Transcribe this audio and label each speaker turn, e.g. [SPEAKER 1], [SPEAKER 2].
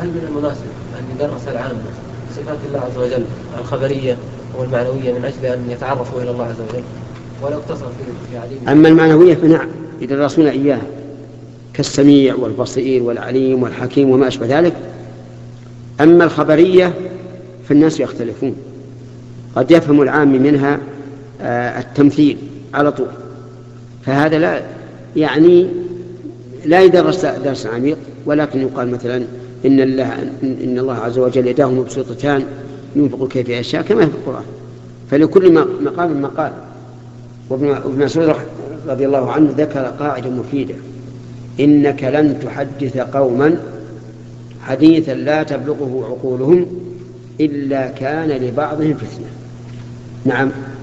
[SPEAKER 1] هل من المناسب أن يدرس العامة صفات الله عز وجل الخبرية والمعنوية من أجل أن يتعرفوا إلى الله عز وجل، ولو اقتصر في عديد؟
[SPEAKER 2] أما المعنوية فنعم يدرسون إياها كالسميع والبصير والعليم والحكيم وما أشبه ذلك. أما الخبرية فالناس يختلفون، قد يفهم العام منها التمثيل على طول، فهذا لا يدرس درس عميق، ولكن يقال مثلا إن الله عز وجل يداه مبسوطتان ينفق كيف يشاء كما في القرآن، فلكل مقام مقال. وابن مسعود رضي الله عنه ذكر قاعدة مفيدة: إنك لن تحدث قوما حديثا لا تبلغه عقولهم إلا كان لبعضهم فتنة. نعم.